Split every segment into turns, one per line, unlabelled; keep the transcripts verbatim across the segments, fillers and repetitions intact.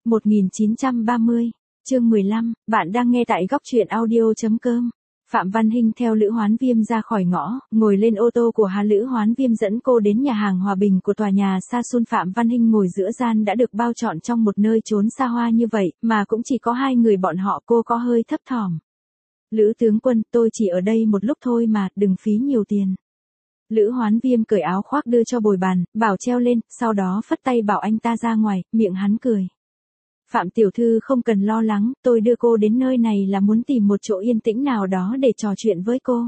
một nghìn chín trăm ba mươi, chương mười lăm, bạn đang nghe tại góc truyện audio.com. Phạm Văn Hinh theo Lữ Hoán Viêm ra khỏi ngõ, ngồi lên ô tô của Hà Lữ Hoán Viêm dẫn cô đến nhà hàng Hòa Bình của tòa nhà Sa Sun. Phạm Văn Hinh ngồi giữa gian đã được bao trọn trong một nơi trốn xa hoa như vậy, mà cũng chỉ có hai người bọn họ. Cô có hơi thấp thỏm. Lữ tướng quân, tôi chỉ ở đây một lúc thôi mà, đừng phí nhiều tiền. Lữ Hoán Viêm cởi áo khoác đưa cho bồi bàn, bảo treo lên, sau đó phất tay bảo anh ta ra ngoài, miệng hắn cười. Phạm tiểu thư không cần lo lắng, tôi đưa cô đến nơi này là muốn tìm một chỗ yên tĩnh nào đó để trò chuyện với cô.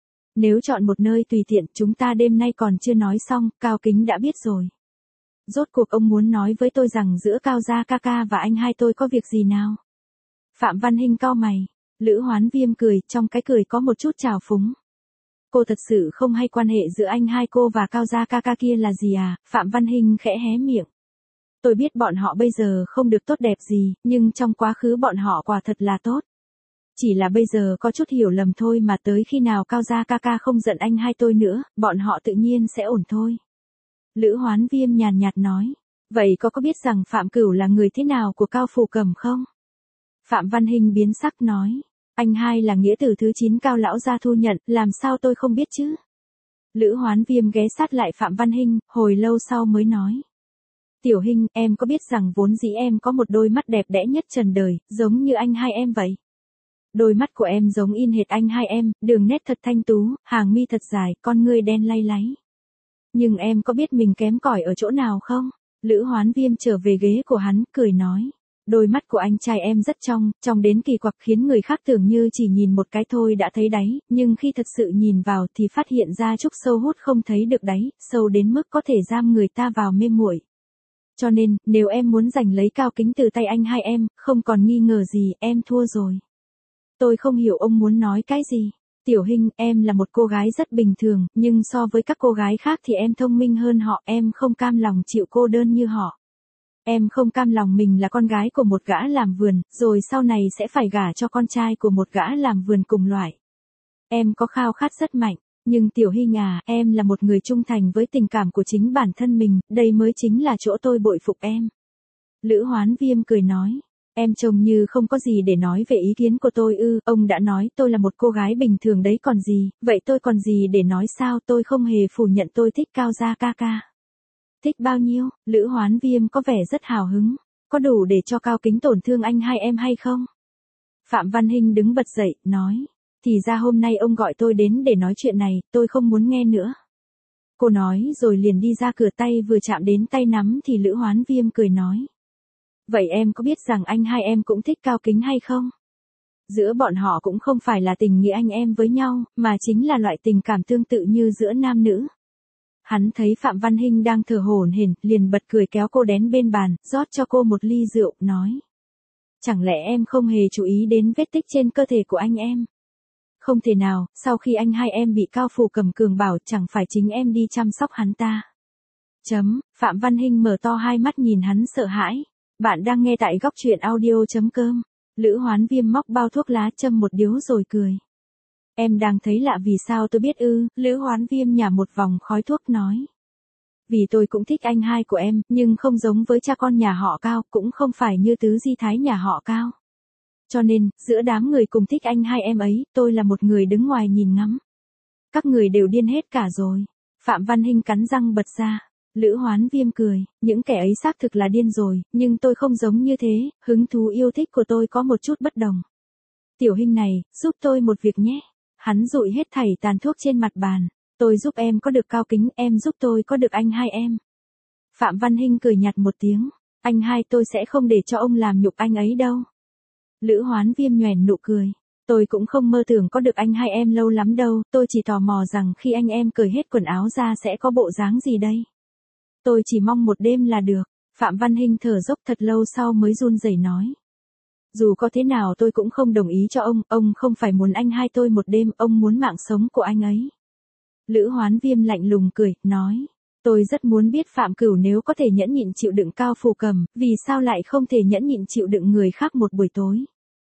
Nếu chọn một nơi tùy tiện, chúng ta đêm nay còn chưa nói xong, Cao Kính đã biết rồi. Rốt cuộc ông muốn nói với tôi rằng giữa Cao gia ca ca và anh hai tôi có việc gì nào? Phạm Văn Hinh cau mày. Lữ Hoán Viêm cười, trong cái cười có một chút trào phúng. Cô thật sự không hay quan hệ giữa anh hai cô và Cao gia ca ca kia là gì à? Phạm Văn Hinh khẽ hé miệng. Tôi biết bọn họ bây giờ không được tốt đẹp gì, nhưng trong quá khứ bọn họ quả thật là tốt. Chỉ là bây giờ có chút hiểu lầm thôi mà, tới khi nào Cao gia ca ca không giận anh hai tôi nữa, bọn họ tự nhiên sẽ ổn thôi. Lữ Hoán Viêm nhàn nhạt nói. Vậy có có biết rằng Phạm Cửu là người thế nào của Cao Phù Cầm không? Phạm Văn Hinh biến sắc nói. Anh hai là nghĩa tử thứ chín Cao lão gia thu nhận, làm sao tôi không biết chứ? Lữ Hoán Viêm ghé sát lại Phạm Văn Hinh, hồi lâu sau mới nói. Tiểu Hinh, em có biết rằng vốn dĩ em có một đôi mắt đẹp đẽ nhất trần đời, giống như anh hai em vậy. Đôi mắt của em giống in hệt anh hai em, đường nét thật thanh tú, hàng mi thật dài, con ngươi đen lay láy. Nhưng em có biết mình kém cỏi ở chỗ nào không? Lữ Hoán Viêm trở về ghế của hắn, cười nói. Đôi mắt của anh trai em rất trong, trong đến kỳ quặc khiến người khác tưởng như chỉ nhìn một cái thôi đã thấy đáy, nhưng khi thật sự nhìn vào thì phát hiện ra chút sâu hút không thấy được đáy, sâu đến mức có thể giam người ta vào mê muội. Cho nên, nếu em muốn giành lấy Cao Kính từ tay anh hai em, không còn nghi ngờ gì, em thua rồi. Tôi không hiểu ông muốn nói cái gì. Tiểu Hinh, em là một cô gái rất bình thường, nhưng so với các cô gái khác thì em thông minh hơn họ, em không cam lòng chịu cô đơn như họ. Em không cam lòng mình là con gái của một gã làm vườn, rồi sau này sẽ phải gả cho con trai của một gã làm vườn cùng loại. Em có khao khát rất mạnh. Nhưng Tiểu Hinh à, em là một người trung thành với tình cảm của chính bản thân mình, đây mới chính là chỗ tôi bội phục em. Lữ Hoán Viêm cười nói, em trông như không có gì để nói về ý kiến của tôi ư, ông đã nói tôi là một cô gái bình thường đấy còn gì, vậy tôi còn gì để nói sao, tôi không hề phủ nhận tôi thích Cao gia ca ca. Thích bao nhiêu? Lữ Hoán Viêm có vẻ rất hào hứng, có đủ để cho Cao Kính tổn thương anh hai em hay không? Phạm Văn Hinh đứng bật dậy, nói. Thì ra hôm nay ông gọi tôi đến để nói chuyện này, tôi không muốn nghe nữa. Cô nói rồi liền đi ra cửa, tay vừa chạm đến tay nắm thì Lữ Hoán Viêm cười nói. Vậy em có biết rằng anh hai em cũng thích Cao Kính hay không? Giữa bọn họ cũng không phải là tình nghĩa anh em với nhau, mà chính là loại tình cảm tương tự như giữa nam nữ. Hắn thấy Phạm Văn Hinh đang thở hổn hển, liền bật cười kéo cô đến bên bàn, rót cho cô một ly rượu, nói. Chẳng lẽ em không hề chú ý đến vết tích trên cơ thể của anh em? Không thể nào, sau khi anh hai em bị Cao Phù Cầm cường bảo chẳng phải chính em đi chăm sóc hắn ta. Chấm, Phạm Văn Hinh mở to hai mắt nhìn hắn sợ hãi. Bạn đang nghe tại góc truyện audio.com. Lữ Hoán Viêm móc bao thuốc lá châm một điếu rồi cười. Em đang thấy lạ vì sao tôi biết ư, Lữ Hoán Viêm nhả một vòng khói thuốc nói. Vì tôi cũng thích anh hai của em, nhưng không giống với cha con nhà họ Cao, cũng không phải như tứ di thái nhà họ Cao. Cho nên, giữa đám người cùng thích anh hai em ấy, tôi là một người đứng ngoài nhìn ngắm. Các người đều điên hết cả rồi. Phạm Văn Hinh cắn răng bật ra. Lữ Hoán Viêm cười, những kẻ ấy xác thực là điên rồi, nhưng tôi không giống như thế, hứng thú yêu thích của tôi có một chút bất đồng. Tiểu Hinh này, giúp tôi một việc nhé. Hắn dụi hết thảy tàn thuốc trên mặt bàn. Tôi giúp em có được Cao Kính, em giúp tôi có được anh hai em. Phạm Văn Hinh cười nhạt một tiếng. Anh hai tôi sẽ không để cho ông làm nhục anh ấy đâu. Lữ Hoán Viêm nhoẻn nụ cười. Tôi cũng không mơ tưởng có được anh hai em lâu lắm đâu, tôi chỉ tò mò rằng khi anh em cởi hết quần áo ra sẽ có bộ dáng gì đây. Tôi chỉ mong một đêm là được. Phạm Văn Hinh thở dốc thật lâu sau mới run rẩy nói. Dù có thế nào tôi cũng không đồng ý cho ông, ông không phải muốn anh hai tôi một đêm, ông muốn mạng sống của anh ấy. Lữ Hoán Viêm lạnh lùng cười, nói. Tôi rất muốn biết Phạm Cửu nếu có thể nhẫn nhịn chịu đựng Cao Phù Cầm, vì sao lại không thể nhẫn nhịn chịu đựng người khác một buổi tối.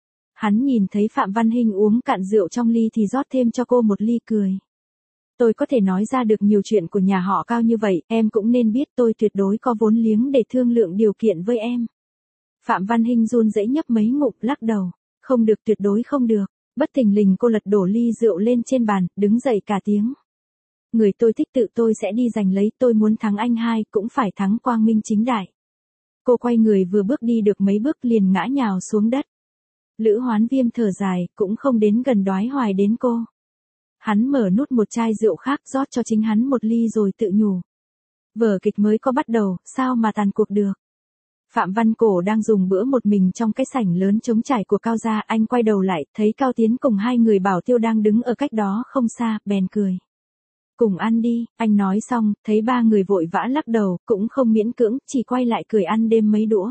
Hắn nhìn thấy Phạm Văn Hinh uống cạn rượu trong ly thì rót thêm cho cô một ly cười. Tôi có thể nói ra được nhiều chuyện của nhà họ Cao như vậy, em cũng nên biết tôi tuyệt đối có vốn liếng để thương lượng điều kiện với em. Phạm Văn Hinh run rẩy nhấp mấy ngụm lắc đầu. Không được, tuyệt đối không được. Bất thình lình cô lật đổ ly rượu lên trên bàn, đứng dậy cả tiếng. Người tôi thích tự tôi sẽ đi giành lấy, tôi muốn thắng anh hai, cũng phải thắng quang minh chính đại. Cô quay người vừa bước đi được mấy bước liền ngã nhào xuống đất. Lữ Hoán Viêm thở dài, cũng không đến gần đoái hoài đến cô. Hắn mở nút một chai rượu khác rót cho chính hắn một ly rồi tự nhủ. Vở kịch mới có bắt đầu, sao mà tàn cuộc được. Phạm Văn Cổ đang dùng bữa một mình trong cái sảnh lớn trống trải của Cao gia, anh quay đầu lại, thấy Cao Tiến cùng hai người bảo tiêu đang đứng ở cách đó không xa, bèn cười. Cùng ăn đi, anh nói xong, thấy ba người vội vã lắc đầu, cũng không miễn cưỡng, chỉ quay lại cười ăn đêm mấy đũa.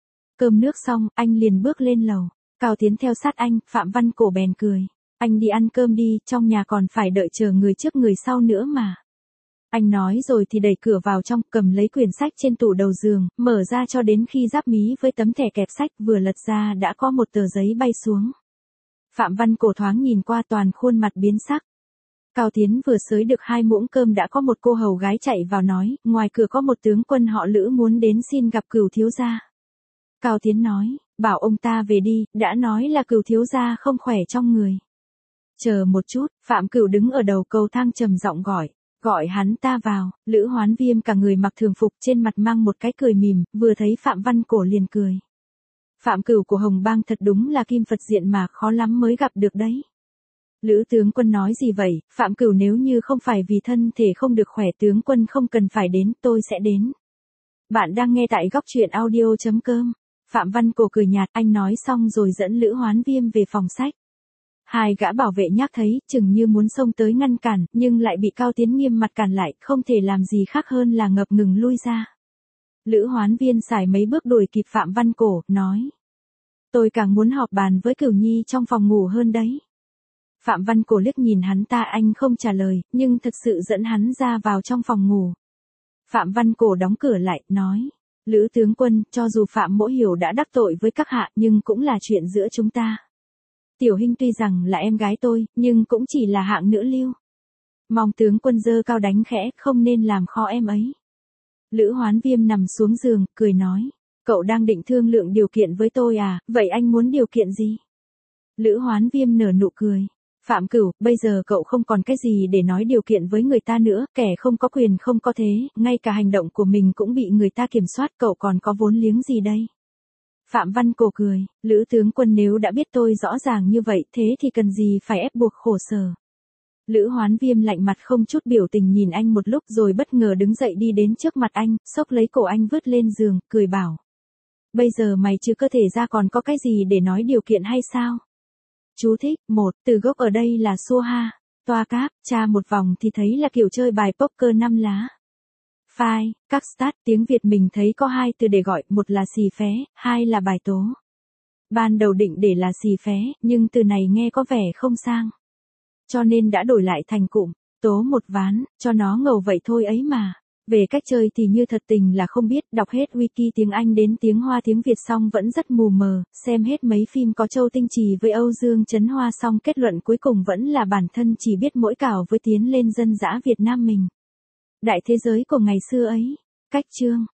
Cơm nước xong, anh liền bước lên lầu. Cao Tiến theo sát anh, Phạm Văn Cổ bèn cười. Anh đi ăn cơm đi, trong nhà còn phải đợi chờ người trước người sau nữa mà. Anh nói rồi thì đẩy cửa vào trong, cầm lấy quyển sách trên tủ đầu giường, mở ra cho đến khi giáp mí với tấm thẻ kẹp sách vừa lật ra đã có một tờ giấy bay xuống. Phạm Văn Cổ thoáng nhìn qua toàn khuôn mặt biến sắc. Cao Tiến vừa xới được hai muỗng cơm đã có một cô hầu gái chạy vào nói, ngoài cửa có một tướng quân họ Lữ muốn đến xin gặp Cửu thiếu gia. Cao Tiến nói, bảo ông ta về đi, đã nói là Cửu thiếu gia không khỏe trong người. Chờ một chút, Phạm Cửu đứng ở đầu cầu thang trầm giọng gọi, gọi hắn ta vào. Lữ Hoán Viêm cả người mặc thường phục, trên mặt mang một cái cười mỉm, vừa thấy Phạm Văn Cổ liền cười. Phạm Cửu của Hồng Bang thật đúng là kim Phật diện mà, khó lắm mới gặp được đấy. Lữ tướng quân nói gì vậy, Phạm Cửu nếu như không phải vì thân thể không được khỏe tướng quân không cần phải đến, tôi sẽ đến. Bạn đang nghe tại góc truyện audio chấm com. Phạm Văn Cổ cười nhạt, anh nói xong rồi dẫn Lữ Hoán Viêm về phòng sách. Hai gã bảo vệ nhác thấy, chừng như muốn xông tới ngăn cản, nhưng lại bị Cao Tiến nghiêm mặt cản lại, không thể làm gì khác hơn là ngập ngừng lui ra. Lữ Hoán Viên xài mấy bước đuổi kịp Phạm Văn Cổ, nói. Tôi càng muốn họp bàn với Cửu Nhi trong phòng ngủ hơn đấy. Phạm Văn Cổ liếc nhìn hắn ta, anh không trả lời, nhưng thực sự dẫn hắn ra vào trong phòng ngủ. Phạm Văn Cổ đóng cửa lại, nói. Lữ tướng quân, cho dù Phạm Mỗ Hiểu đã đắc tội với các hạ, nhưng cũng là chuyện giữa chúng ta. Tiểu Hinh tuy rằng là em gái tôi, nhưng cũng chỉ là hạng nữ lưu. Mong tướng quân dơ cao đánh khẽ, không nên làm khó em ấy. Lữ Hoán Viêm nằm xuống giường, cười nói. Cậu đang định thương lượng điều kiện với tôi à, vậy anh muốn điều kiện gì? Lữ Hoán Viêm nở nụ cười. Phạm Cửu, bây giờ cậu không còn cái gì để nói điều kiện với người ta nữa, kẻ không có quyền không có thế, ngay cả hành động của mình cũng bị người ta kiểm soát, cậu còn có vốn liếng gì đây? Phạm Văn Cổ cười, Lữ tướng quân nếu đã biết tôi rõ ràng như vậy, thế thì cần gì phải ép buộc khổ sở. Lữ Hoán Viêm lạnh mặt không chút biểu tình nhìn anh một lúc rồi bất ngờ đứng dậy đi đến trước mặt anh, xốc lấy cổ anh vứt lên giường, cười bảo. Bây giờ mày chứ cơ thể ra còn có cái gì để nói điều kiện hay sao? Chú thích, một, từ gốc ở đây là xua ha, toa cáp, tra một vòng thì thấy là kiểu chơi bài poker năm lá. Phai, các stat, tiếng Việt mình thấy có hai từ để gọi, một là xì phé, hai là bài tố. Ban đầu định để là xì phé, nhưng từ này nghe có vẻ không sang. Cho nên đã đổi lại thành cụm, tố một ván, cho nó ngầu vậy thôi ấy mà. Về cách chơi thì như thật tình là không biết, đọc hết wiki tiếng Anh đến tiếng Hoa tiếng Việt xong vẫn rất mù mờ, xem hết mấy phim có Châu Tinh Trì với Âu Dương Trấn Hoa xong kết luận cuối cùng vẫn là bản thân chỉ biết mỗi cào với tiến lên dân dã Việt Nam mình. Đại thế giới của ngày xưa ấy. Cách chương.